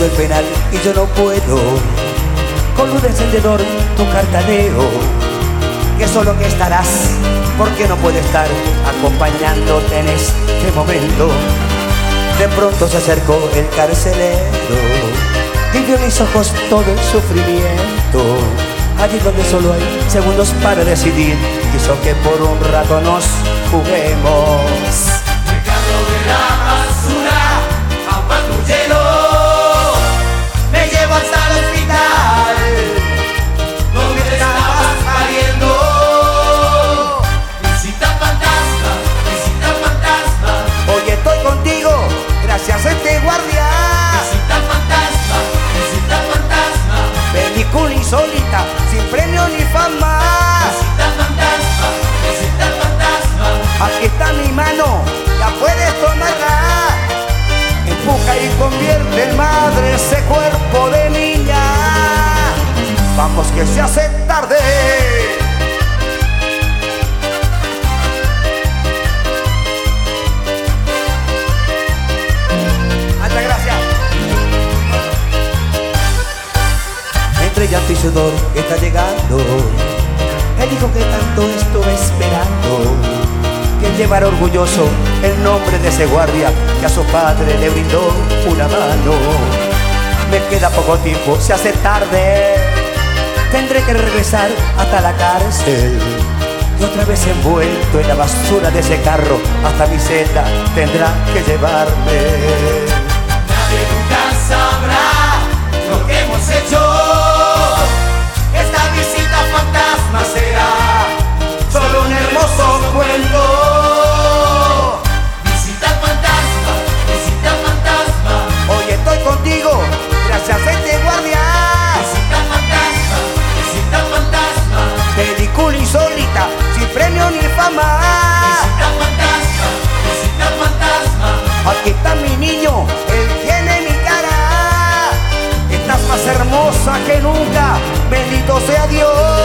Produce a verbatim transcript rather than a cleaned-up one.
el penal y yo no puedo con luz de encendedor tu cartaneo, que solo que estarás porque no puede estar acompañándote en este momento. De pronto se acercó el carcelero y vio en mis ojos todo el sufrimiento. Allí donde solo hay segundos para decidir, quiso que por un rato nos juguemos. Ricardo de la basura a un patrullero me llevo hasta el hospital donde te estabas pariendo. Visita fantasma, visita fantasma. Hoy estoy contigo gracias a este guardia. Visita fantasma, visita fantasma. Película insólita sin premio ni fama. Visita fantasma, visita fantasma. Aquí está mi mano, la puedes tomarla. Empuja y convierte en madre ese cuerpo de niña. Vamos que se hace tarde. Muchas gracias. Entre llanto y sudor está llegando el hijo que tanto estuve esperando, que llevará orgulloso el nombre de ese guardia que a su padre le brindó una mano. Me queda poco tiempo, se hace tarde, tendré que regresar hasta la cárcel. Y otra vez envuelto en la basura de ese carro, hasta mi celda tendrá que llevarme. Nadie nunca sabrá lo que hemos hecho. Esta visita fantasma será solo un hermoso cuento. Visita fantasma, visita fantasma. Hoy estoy contigo gracias a este guardia. Visita fantasma, visita fantasma. Película insólita sin premio ni fama. Visita fantasma, visita fantasma. Aquí está mi niño, él tiene mi cara. Estás más hermosa que nunca, bendito sea Dios.